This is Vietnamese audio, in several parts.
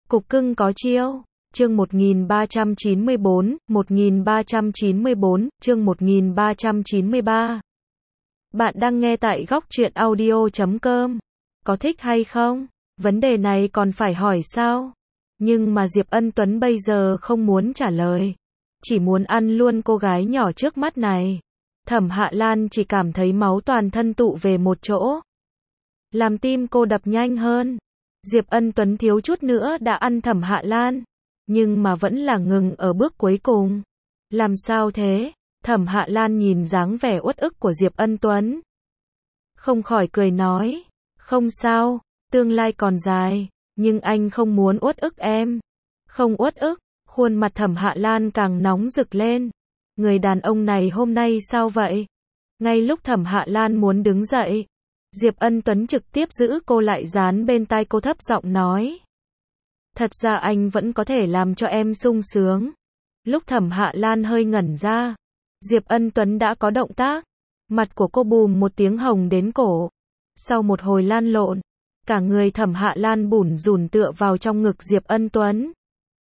Cục cưng có chiêu. Chương 1394, 1394, chương 1393. Bạn đang nghe tại góc truyện audio.com. Có thích hay không? Vấn đề này còn phải hỏi sao? Nhưng mà Diệp Ân Tuấn bây giờ không muốn trả lời. Chỉ muốn ăn luôn cô gái nhỏ trước mắt này. Thẩm Hạ Lan chỉ cảm thấy máu toàn thân tụ về một chỗ. Làm tim cô đập nhanh hơn. Diệp Ân Tuấn thiếu chút nữa đã ăn Thẩm Hạ Lan. Nhưng mà vẫn là ngừng ở bước cuối cùng. Làm sao thế? Thẩm Hạ Lan nhìn dáng vẻ uất ức của Diệp Ân Tuấn. Không khỏi cười nói. Không sao, tương lai còn dài. Nhưng anh không muốn uất ức em. Không uất ức. Khuôn mặt Thẩm Hạ Lan càng nóng rực lên. Người đàn ông này hôm nay sao vậy? Ngay lúc Thẩm Hạ Lan muốn đứng dậy, Diệp Ân Tuấn trực tiếp giữ cô lại, dán bên tai cô thấp giọng nói. Thật ra anh vẫn có thể làm cho em sung sướng. Lúc Thẩm Hạ Lan hơi ngẩn ra, Diệp Ân Tuấn đã có động tác. Mặt của cô bùm một tiếng hồng đến cổ. Sau một hồi lan lộn, cả người Thẩm Hạ Lan bủn rủn tựa vào trong ngực Diệp Ân Tuấn.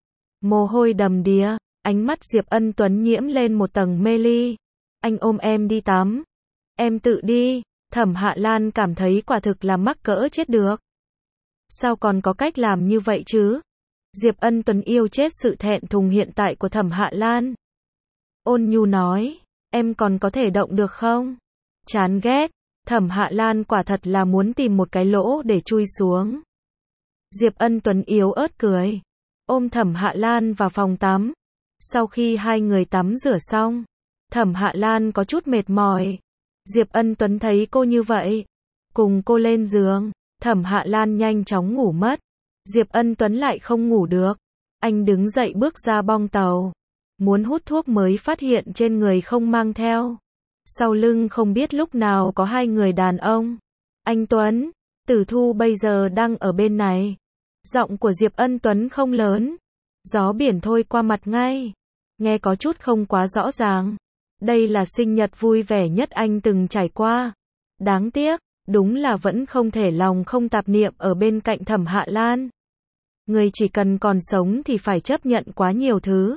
Mồ hôi đầm đìa, ánh mắt Diệp Ân Tuấn nhiễm lên một tầng mê ly. Anh ôm em đi tắm. Em tự đi. Thẩm Hạ Lan cảm thấy quả thực là mắc cỡ chết được. Sao còn có cách làm như vậy chứ? Diệp Ân Tuấn yêu chết sự thẹn thùng hiện tại của Thẩm Hạ Lan. Ôn nhu nói, em còn có thể động được không? Chán ghét. Thẩm Hạ Lan quả thật là muốn tìm một cái lỗ để chui xuống. Diệp Ân Tuấn yếu ớt cười, ôm Thẩm Hạ Lan vào phòng tắm. Sau khi hai người tắm rửa xong, Thẩm Hạ Lan có chút mệt mỏi. Diệp Ân Tuấn thấy cô như vậy, cùng cô lên giường. Thẩm Hạ Lan nhanh chóng ngủ mất. Diệp Ân Tuấn lại không ngủ được. Anh đứng dậy bước ra bong tàu. Muốn hút thuốc mới phát hiện trên người không mang theo. Sau lưng không biết lúc nào có hai người đàn ông. Anh Tuấn, Tử Thu bây giờ đang ở bên này. Giọng của Diệp Ân Tuấn không lớn. Gió biển thôi qua mặt ngay. Nghe có chút không quá rõ ràng. Đây là sinh nhật vui vẻ nhất anh từng trải qua. Đáng tiếc, đúng là vẫn không thể lòng không tạp niệm ở bên cạnh Thẩm Hạ Lan. Người chỉ cần còn sống thì phải chấp nhận quá nhiều thứ.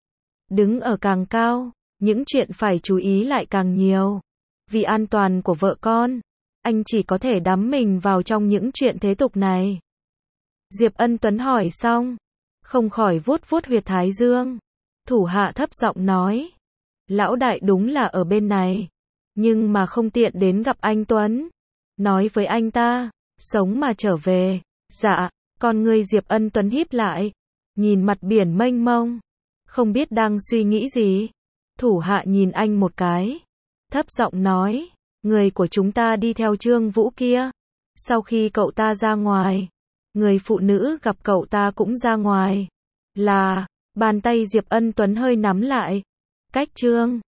Đứng ở càng cao, những chuyện phải chú ý lại càng nhiều. Vì an toàn của vợ con, anh chỉ có thể đắm mình vào trong những chuyện thế tục này. Diệp Ân Tuấn hỏi xong, không khỏi vuốt vuốt huyệt thái dương. Thủ hạ thấp giọng nói, lão đại đúng là ở bên này, nhưng mà không tiện đến gặp anh Tuấn. Nói với anh ta, sống mà trở về. Dạ. Con người Diệp Ân Tuấn híp lại, nhìn mặt biển mênh mông, không biết đang suy nghĩ gì. Thủ hạ nhìn anh một cái, thấp giọng nói, người của chúng ta đi theo Trương Vũ kia. Sau khi cậu ta ra ngoài, người phụ nữ gặp cậu ta cũng ra ngoài. Là, bàn tay Diệp Ân Tuấn hơi nắm lại. Cách Trương